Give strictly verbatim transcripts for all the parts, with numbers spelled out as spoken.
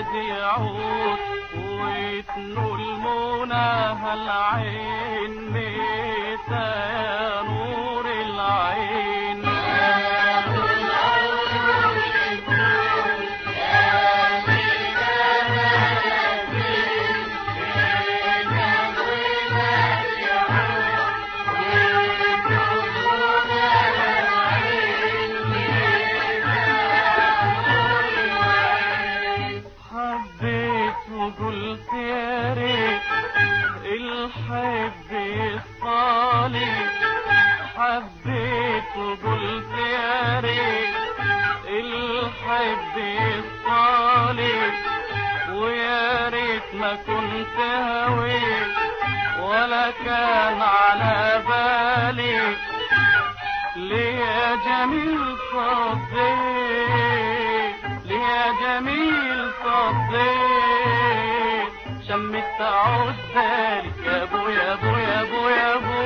يعود ويتنول مناها العين متى يا نور العين. قلت يا ريت الحب يصفالي، حبيت وقلت يا ريت الحب يصفالي، ويا ريت ما كنت هويت ولا كان على بالي. ليه يا جميل صديت، ليه يا جميل صديت، شمت عزالي يا ابو يا ابو يا ابو يا ابو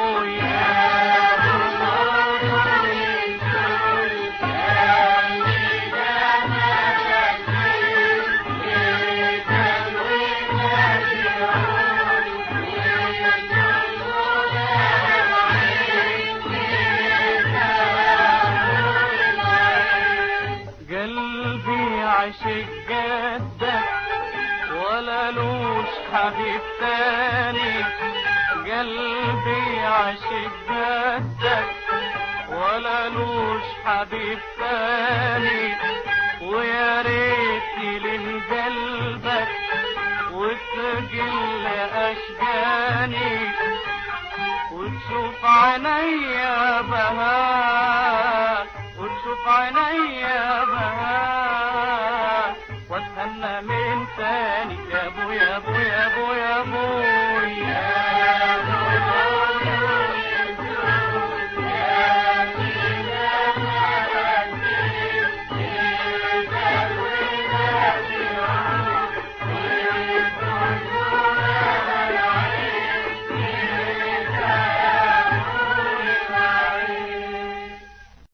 قلبي عاشق جدك ولا لوش حبيب تاني، قلبي عاشق جدك ولا لوش حبيب تاني، ويا ريت يلين قلبك وتقل اشجاني وتشوف عينيا بهاء، وتشوف عينيا بهاء.